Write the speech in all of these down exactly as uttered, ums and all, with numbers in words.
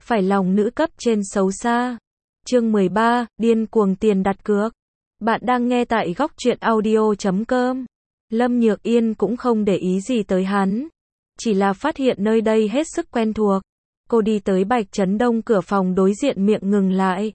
phải lòng nữ cấp trên xấu xa. Chương mười ba, điên cuồng tiền đặt cược. Bạn đang nghe tại góc truyện audio chấm com. Lâm Nhược Yên cũng không để ý gì tới hắn, chỉ là phát hiện nơi đây hết sức quen thuộc. Cô đi tới Bạch Trấn Đông cửa phòng đối diện miệng ngừng lại.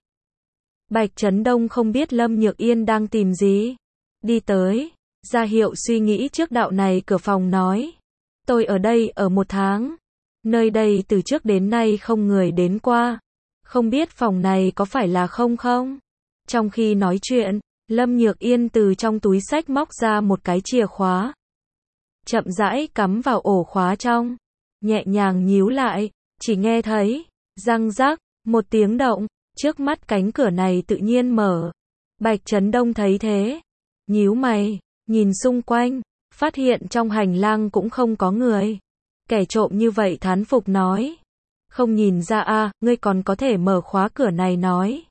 Bạch Trấn Đông không biết Lâm Nhược Yên đang tìm gì. Đi tới, ra hiệu suy nghĩ trước đạo này cửa phòng nói. Tôi ở đây ở một tháng. Nơi đây từ trước đến nay không người đến qua. Không biết phòng này có phải là không không? Trong khi nói chuyện, Lâm Nhược Yên từ trong túi xách móc ra một cái chìa khóa. Chậm rãi cắm vào ổ khóa trong. Nhẹ nhàng nhíu lại, chỉ nghe thấy, răng rắc, một tiếng động, trước mắt cánh cửa này tự nhiên mở. Bạch Trấn Đông thấy thế, nhíu mày, nhìn xung quanh, phát hiện trong hành lang cũng không có người. Kẻ trộm như vậy thán phục nói. Không nhìn ra a, à, ngươi còn có thể mở khóa cửa này nói.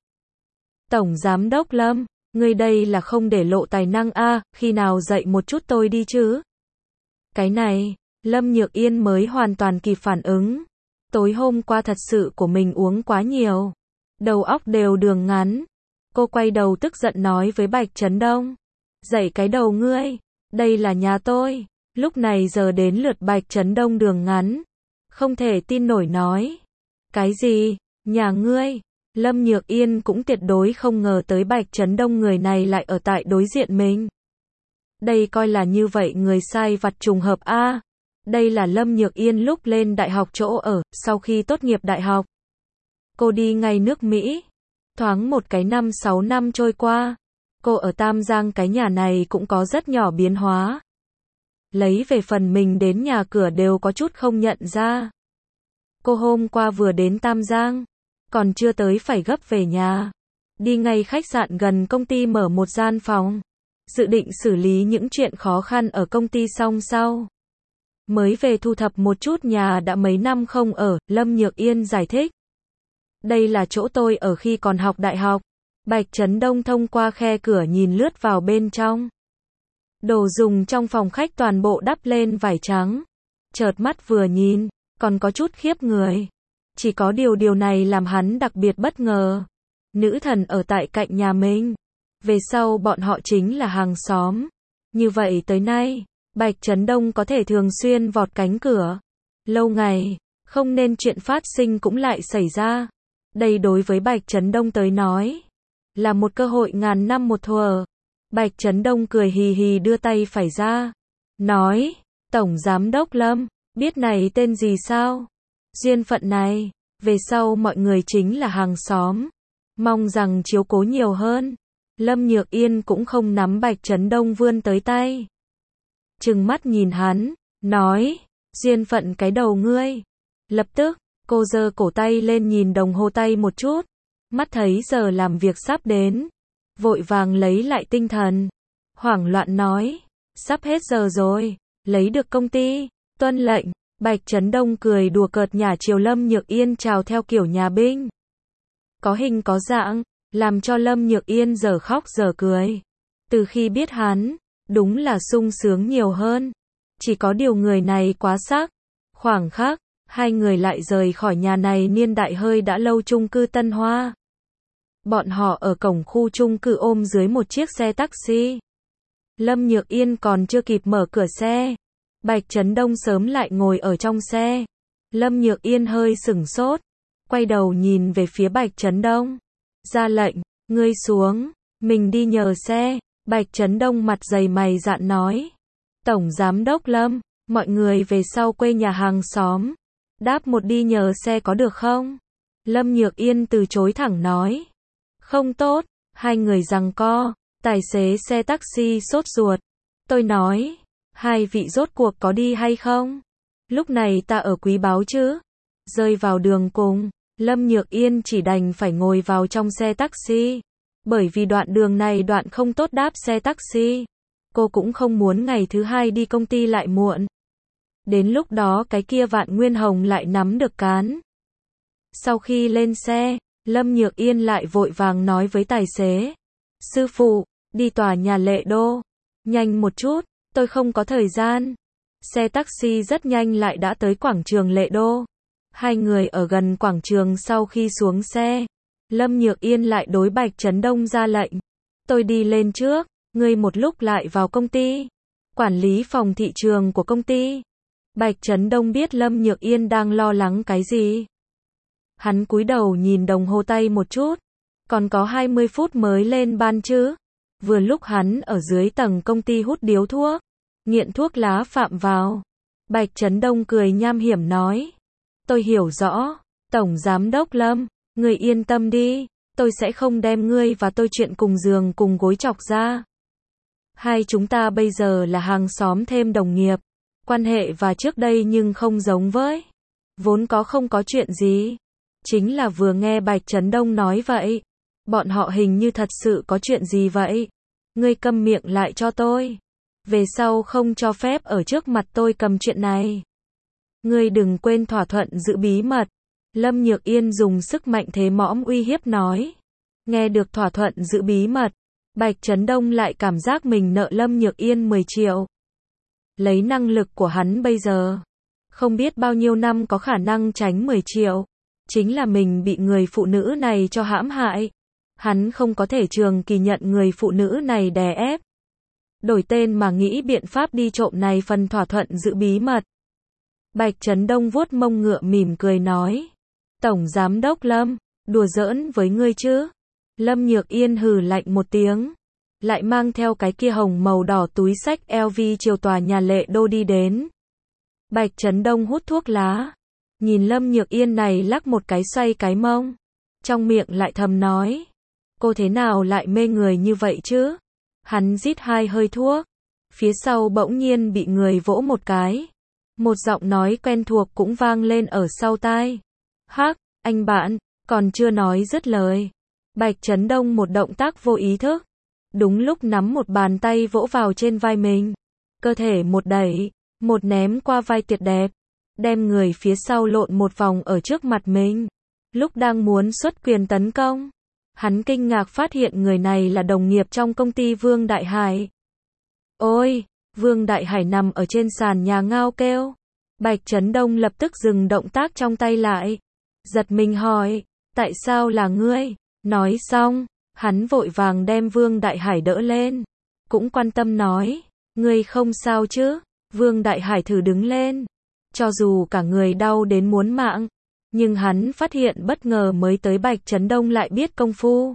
Tổng Giám đốc Lâm, ngươi đây là không để lộ tài năng a, à, khi nào dạy một chút tôi đi chứ. Cái này, Lâm Nhược Yên mới hoàn toàn kịp phản ứng. Tối hôm qua thật sự của mình uống quá nhiều. Đầu óc đều đường ngắn. Cô quay đầu tức giận nói với Bạch Trấn Đông. Dậy cái đầu ngươi, đây là nhà tôi. Lúc này giờ đến lượt Bạch Trấn Đông đường ngắn. Không thể tin nổi nói. Cái gì, nhà ngươi? Lâm Nhược Yên cũng tuyệt đối không ngờ tới Bạch Trấn Đông người này lại ở tại đối diện mình. Đây coi là như vậy người sai vặt trùng hợp a. À, đây là Lâm Nhược Yên lúc lên đại học chỗ ở, sau khi tốt nghiệp đại học. Cô đi ngay nước Mỹ. Thoáng một cái năm sáu năm trôi qua. Cô ở Tam Giang cái nhà này cũng có rất nhỏ biến hóa. Lấy về phần mình đến nhà cửa đều có chút không nhận ra. Cô hôm qua vừa đến Tam Giang, còn chưa tới phải gấp về nhà. Đi ngay khách sạn gần công ty mở một gian phòng. Dự định xử lý những chuyện khó khăn ở công ty xong sau. Mới về thu thập một chút nhà đã mấy năm không ở, Lâm Nhược Yên giải thích. Đây là chỗ tôi ở khi còn học đại học. Bạch Trấn Đông thông qua khe cửa nhìn lướt vào bên trong. Đồ dùng trong phòng khách toàn bộ đắp lên vải trắng. Chợt mắt vừa nhìn, còn có chút khiếp người. Chỉ có điều điều này làm hắn đặc biệt bất ngờ. Nữ thần ở tại cạnh nhà mình. Về sau bọn họ chính là hàng xóm. Như vậy tới nay, Bạch Trấn Đông có thể thường xuyên vọt cánh cửa. Lâu ngày, không nên chuyện phát sinh cũng lại xảy ra. Đây đối với Bạch Trấn Đông tới nói, là một cơ hội ngàn năm một thuở. Bạch Trấn Đông cười hì hì đưa tay phải ra. Nói, Tổng Giám đốc Lâm, biết này tên gì sao? Duyên phận này, về sau mọi người chính là hàng xóm. Mong rằng chiếu cố nhiều hơn. Lâm Nhược Yên cũng không nắm Bạch Trấn Đông vươn tới tay. Trừng mắt nhìn hắn, nói, duyên phận cái đầu ngươi. Lập tức, cô giơ cổ tay lên nhìn đồng hồ tay một chút. Mắt thấy giờ làm việc sắp đến. Vội vàng lấy lại tinh thần. Hoảng loạn nói, sắp hết giờ rồi, lấy được công ty, tuân lệnh. Bạch Trấn Đông cười đùa cợt nhả chiều Lâm Nhược Yên chào theo kiểu nhà binh. Có hình có dạng, làm cho Lâm Nhược Yên giờ khóc giờ cười. Từ khi biết hắn, đúng là sung sướng nhiều hơn. Chỉ có điều người này quá sắc. Khoảng khắc, hai người lại rời khỏi nhà này niên đại hơi đã lâu chung cư Tân Hoa. Bọn họ ở cổng khu chung cư ôm dưới một chiếc xe taxi. Lâm Nhược Yên còn chưa kịp mở cửa xe. Bạch Trấn Đông sớm lại ngồi ở trong xe. Lâm Nhược Yên hơi sửng sốt. Quay đầu nhìn về phía Bạch Trấn Đông. Ra lệnh, ngươi xuống, mình đi nhờ xe. Bạch Trấn Đông mặt dày mày dạn nói. Tổng Giám đốc Lâm, mọi người về sau quê nhà hàng xóm. Đáp một đi nhờ xe có được không? Lâm Nhược Yên từ chối thẳng nói. Không tốt, hai người giằng co. Tài xế xe taxi sốt ruột. Tôi nói, hai vị rốt cuộc có đi hay không? Lúc này ta ở Quý Báu chứ? Rơi vào đường cùng, Lâm Nhược Yên chỉ đành phải ngồi vào trong xe taxi. Bởi vì đoạn đường này đoạn không tốt đáp xe taxi. Cô cũng không muốn ngày thứ hai đi công ty lại muộn. Đến lúc đó cái kia Vạn Nguyên Hồng lại nắm được cán. Sau khi lên xe, Lâm Nhược Yên lại vội vàng nói với tài xế. Sư phụ, đi tòa nhà Lệ Đô. Nhanh một chút, tôi không có thời gian. Xe taxi rất nhanh lại đã tới quảng trường Lệ Đô. Hai người ở gần quảng trường sau khi xuống xe, Lâm Nhược Yên lại đối Bạch Trấn Đông ra lệnh. Tôi đi lên trước, ngươi một lúc lại vào công ty. Quản lý phòng thị trường của công ty. Bạch Trấn Đông biết Lâm Nhược Yên đang lo lắng cái gì. Hắn cúi đầu nhìn đồng hồ tay một chút. Còn có hai mươi phút mới lên ban chứ. Vừa lúc hắn ở dưới tầng công ty hút điếu thuốc. Nghiện thuốc lá phạm vào. Bạch Trấn Đông cười nham hiểm nói. Tôi hiểu rõ. Tổng Giám đốc Lâm, ngươi yên tâm đi. Tôi sẽ không đem ngươi và tôi chuyện cùng giường cùng gối chọc ra. Hai chúng ta bây giờ là hàng xóm thêm đồng nghiệp. Quan hệ và trước đây nhưng không giống với. Vốn có không có chuyện gì. Chính là vừa nghe Bạch Trấn Đông nói vậy. Bọn họ hình như thật sự có chuyện gì vậy. Ngươi câm miệng lại cho tôi. Về sau không cho phép ở trước mặt tôi cầm chuyện này. Ngươi đừng quên thỏa thuận giữ bí mật. Lâm Nhược Yên dùng sức mạnh thế mõm uy hiếp nói. Nghe được thỏa thuận giữ bí mật. Bạch Trấn Đông lại cảm giác mình nợ Lâm Nhược Yên mười triệu. Lấy năng lực của hắn bây giờ. Không biết bao nhiêu năm có khả năng tránh mười triệu. Chính là mình bị người phụ nữ này cho hãm hại. Hắn không có thể trường kỳ nhận người phụ nữ này đè ép. Đổi tên mà nghĩ biện pháp đi trộm này phần thỏa thuận giữ bí mật. Bạch Trấn Đông vuốt mông ngựa mỉm cười nói. Tổng Giám đốc Lâm, đùa giỡn với ngươi chứ. Lâm Nhược Yên hừ lạnh một tiếng. Lại mang theo cái kia hồng màu đỏ túi xách L V chiều tòa nhà Lệ Đô đi đến. Bạch Trấn Đông hút thuốc lá. Nhìn Lâm Nhược Yên này lắc một cái xoay cái mông. Trong miệng lại thầm nói. Cô thế nào lại mê người như vậy chứ? Hắn rít hai hơi thuốc. Phía sau bỗng nhiên bị người vỗ một cái. Một giọng nói quen thuộc cũng vang lên ở sau tai. Hắc, anh bạn, còn chưa nói dứt lời. Bạch Trấn Đông một động tác vô ý thức. Đúng lúc nắm một bàn tay vỗ vào trên vai mình. Cơ thể một đẩy, một ném qua vai tuyệt đẹp. Đem người phía sau lộn một vòng ở trước mặt mình. Lúc đang muốn xuất quyền tấn công. Hắn kinh ngạc phát hiện người này là đồng nghiệp trong công ty Vương Đại Hải. Ôi, Vương Đại Hải nằm ở trên sàn nhà ngao kêu. Bạch Trấn Đông lập tức dừng động tác trong tay lại. Giật mình hỏi, tại sao là ngươi? Nói xong, hắn vội vàng đem Vương Đại Hải đỡ lên. Cũng quan tâm nói, ngươi không sao chứ? Vương Đại Hải thử đứng lên. Cho dù cả người đau đến muốn mạng. Nhưng hắn phát hiện bất ngờ mới tới Bạch Trấn Đông lại biết công phu.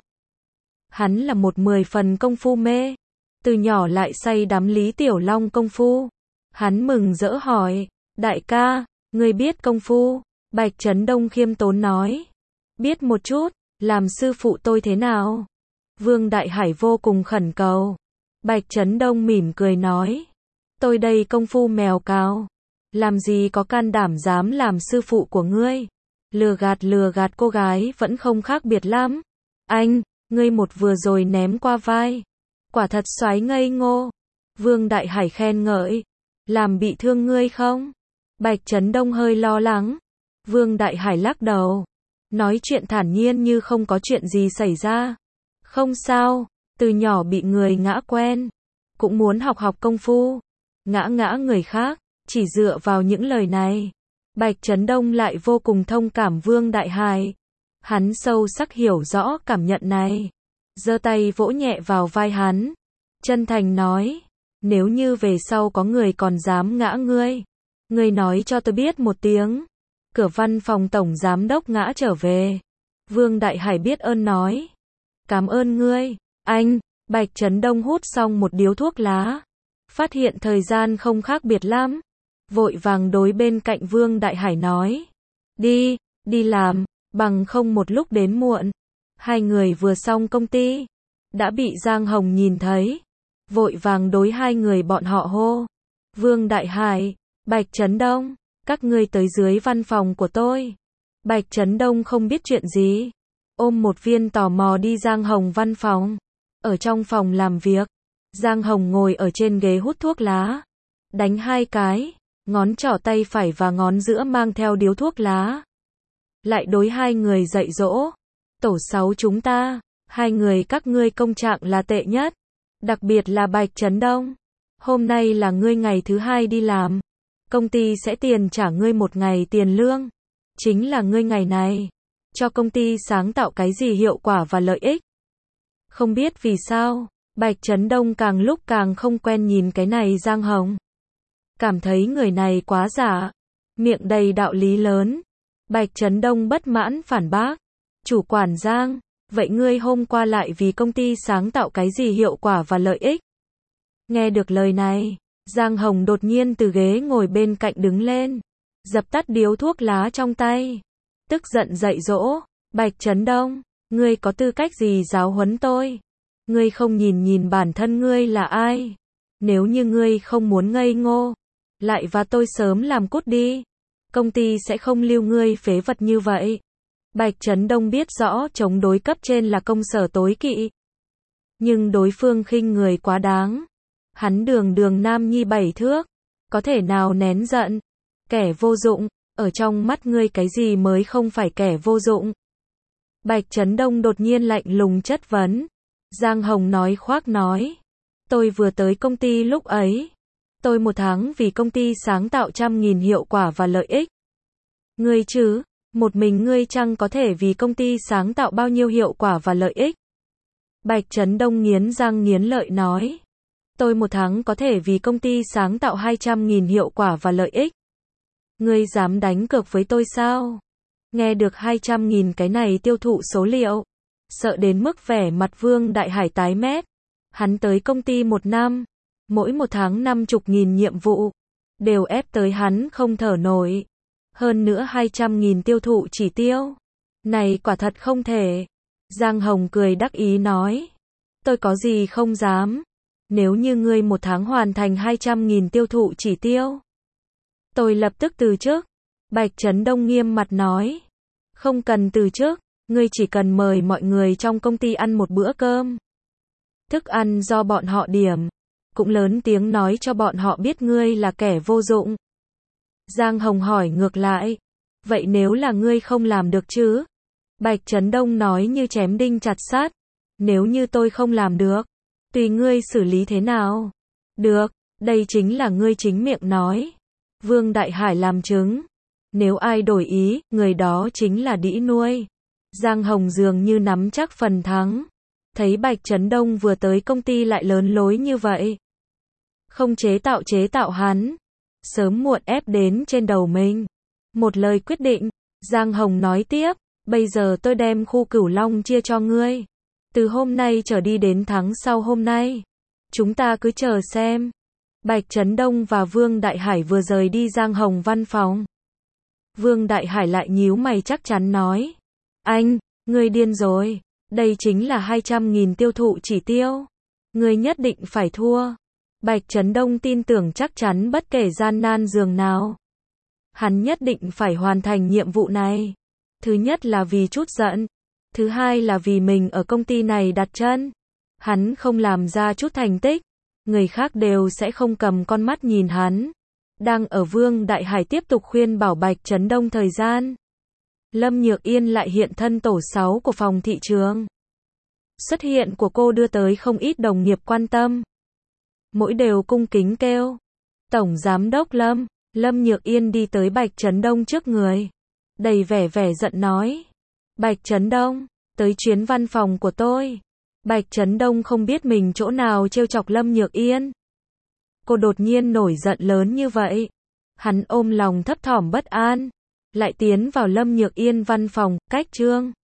Hắn là một mười phần công phu mê. Từ nhỏ lại say đắm Lý Tiểu Long công phu. Hắn mừng rỡ hỏi, đại ca, ngươi biết công phu? Bạch Trấn Đông khiêm tốn nói, biết một chút, làm sư phụ tôi thế nào? Vương Đại Hải vô cùng khẩn cầu. Bạch Trấn Đông mỉm cười nói, tôi đây công phu mèo cào. Làm gì có can đảm dám làm sư phụ của ngươi? Lừa gạt lừa gạt cô gái vẫn không khác biệt lắm. Anh, ngươi một vừa rồi ném qua vai. Quả thật xoái ngây ngô. Vương Đại Hải khen ngợi. Làm bị thương ngươi không? Bạch Trấn Đông hơi lo lắng. Vương Đại Hải lắc đầu. Nói chuyện thản nhiên như không có chuyện gì xảy ra. Không sao, từ nhỏ bị người ngã quen. Cũng muốn học học công phu. Ngã ngã người khác, chỉ dựa vào những lời này. Bạch Trấn Đông lại vô cùng thông cảm Vương Đại Hải. Hắn sâu sắc hiểu rõ cảm nhận này. Giơ tay vỗ nhẹ vào vai hắn. Chân thành nói. Nếu như về sau có người còn dám ngã ngươi. Ngươi nói cho tôi biết một tiếng. Cửa văn phòng tổng giám đốc ngã trở về. Vương Đại Hải biết ơn nói. Cảm ơn ngươi, anh. Bạch Trấn Đông hút xong một điếu thuốc lá. Phát hiện thời gian không khác biệt lắm. Vội vàng đối bên cạnh Vương Đại Hải nói. Đi, đi làm, bằng không một lúc đến muộn. Hai người vừa xong công ty. Đã bị Giang Hồng nhìn thấy. Vội vàng đối hai người bọn họ hô. Vương Đại Hải, Bạch Trấn Đông, các ngươi tới dưới văn phòng của tôi. Bạch Trấn Đông không biết chuyện gì. Ôm một viên tò mò đi Giang Hồng văn phòng. Ở trong phòng làm việc. Giang Hồng ngồi ở trên ghế hút thuốc lá. Đánh hai cái. Ngón trỏ tay phải và ngón giữa mang theo điếu thuốc lá. Lại đối hai người dạy dỗ. Tổ sáu chúng ta. Hai người các ngươi công trạng là tệ nhất. Đặc biệt là Bạch Trấn Đông. Hôm nay là ngươi ngày thứ hai đi làm. Công ty sẽ tiền trả ngươi một ngày tiền lương. chính là ngươi ngày này. Cho công ty sáng tạo cái gì hiệu quả và lợi ích? Không biết vì sao, Bạch Trấn Đông càng lúc càng không quen nhìn cái này Giang Hồng. Cảm thấy người này quá giả, miệng đầy đạo lý lớn. Bạch Trấn Đông bất mãn phản bác. Chủ quản Giang, vậy ngươi hôm qua lại vì công ty sáng tạo cái gì hiệu quả và lợi ích? Nghe được lời này, Giang Hồng đột nhiên từ ghế ngồi bên cạnh đứng lên, dập tắt điếu thuốc lá trong tay, tức giận dạy dỗ, Bạch Trấn Đông, ngươi có tư cách gì giáo huấn tôi? Ngươi không nhìn nhìn bản thân ngươi là ai? Nếu như ngươi không muốn ngây ngô, lại và tôi sớm làm cút đi. Công ty sẽ không lưu ngươi phế vật như vậy. Bạch Trấn Đông biết rõ chống đối cấp trên là công sở tối kỵ. Nhưng đối phương khinh người quá đáng. Hắn đường đường nam nhi bảy thước, có thể nào nén giận? Kẻ vô dụng, ở trong mắt ngươi cái gì mới không phải kẻ vô dụng? Bạch Trấn Đông đột nhiên lạnh lùng chất vấn. Giang Hồng nói khoác nói. Tôi vừa tới công ty lúc ấy. Tôi một tháng vì công ty sáng tạo trăm nghìn hiệu quả và lợi ích. Ngươi chứ, một mình ngươi chăng có thể vì công ty sáng tạo bao nhiêu hiệu quả và lợi ích? Bạch Trấn Đông nghiến răng nghiến lợi nói. Tôi một tháng có thể vì công ty sáng tạo hai trăm nghìn hiệu quả và lợi ích. Ngươi dám đánh cược với tôi sao? Nghe được hai trăm nghìn cái này tiêu thụ số liệu. Sợ đến mức vẻ mặt Vương Đại Hải tái mét. Hắn tới công ty một năm. Mỗi một tháng năm chục nghìn nhiệm vụ. Đều ép tới hắn không thở nổi. Hơn nữa hai trăm nghìn tiêu thụ chỉ tiêu. Này quả thật không thể. Giang Hồng cười đắc ý nói. Tôi có gì không dám. Nếu như ngươi một tháng hoàn thành hai trăm nghìn tiêu thụ chỉ tiêu. Tôi lập tức từ chức. Bạch Trấn Đông nghiêm mặt nói. Không cần từ chức. Ngươi chỉ cần mời mọi người trong công ty ăn một bữa cơm. Thức ăn do bọn họ điểm. Cũng lớn tiếng nói cho bọn họ biết ngươi là kẻ vô dụng. Giang Hồng hỏi ngược lại. Vậy nếu là ngươi không làm được chứ? Bạch Trấn Đông nói như chém đinh chặt sắt. Nếu như tôi không làm được, tùy ngươi xử lý thế nào. Được, đây chính là ngươi chính miệng nói. Vương Đại Hải làm chứng. Nếu ai đổi ý, người đó chính là đĩ nuôi. Giang Hồng dường như nắm chắc phần thắng. Thấy Bạch Trấn Đông vừa tới công ty lại lớn lối như vậy. Không chế tạo chế tạo hắn. Sớm muộn ép đến trên đầu mình. Một lời quyết định. Giang Hồng nói tiếp. Bây giờ tôi đem khu Cửu Long chia cho ngươi. Từ hôm nay trở đi đến tháng sau hôm nay. Chúng ta cứ chờ xem. Bạch Trấn Đông và Vương Đại Hải vừa rời đi Giang Hồng văn phòng. Vương Đại Hải lại nhíu mày chắc chắn nói. Anh, ngươi điên rồi. Đây chính là hai trăm nghìn tiêu thụ chỉ tiêu. Ngươi nhất định phải thua. Bạch Trấn Đông tin tưởng chắc chắn bất kể gian nan dường nào. Hắn nhất định phải hoàn thành nhiệm vụ này. Thứ nhất là vì chút giận. Thứ hai là vì mình ở công ty này đặt chân. Hắn không làm ra chút thành tích. Người khác đều sẽ không cầm con mắt nhìn hắn. Đang ở Vương Đại Hải tiếp tục khuyên bảo Bạch Trấn Đông thời gian. Lâm Nhược Yên lại hiện thân tổ sáu của phòng thị trường. Xuất hiện của cô đưa tới không ít đồng nghiệp quan tâm. Mỗi đều cung kính kêu. Tổng Giám đốc Lâm. Lâm Nhược Yên đi tới Bạch Trấn Đông trước người. Đầy vẻ vẻ giận nói. Bạch Trấn Đông, tới chuyến văn phòng của tôi. Bạch Trấn Đông không biết mình chỗ nào trêu chọc Lâm Nhược Yên. Cô đột nhiên nổi giận lớn như vậy. Hắn ôm lòng thấp thỏm bất an. Lại tiến vào Lâm Nhược Yên văn phòng, cách Trương.